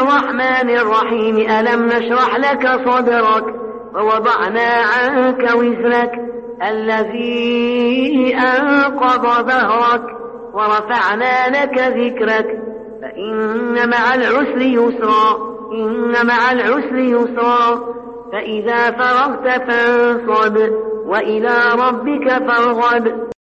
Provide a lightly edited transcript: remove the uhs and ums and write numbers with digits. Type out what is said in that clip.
الرحمن الرحيم ألم نشرح لك صدرك ووضعنا عنك وزرك الذي أنقض ظهرك ورفعنا لك ذكرك فإن مع العسر يسرا إن مع العسر يسرا فإذا فرغت فانصب وإلى ربك فارغب.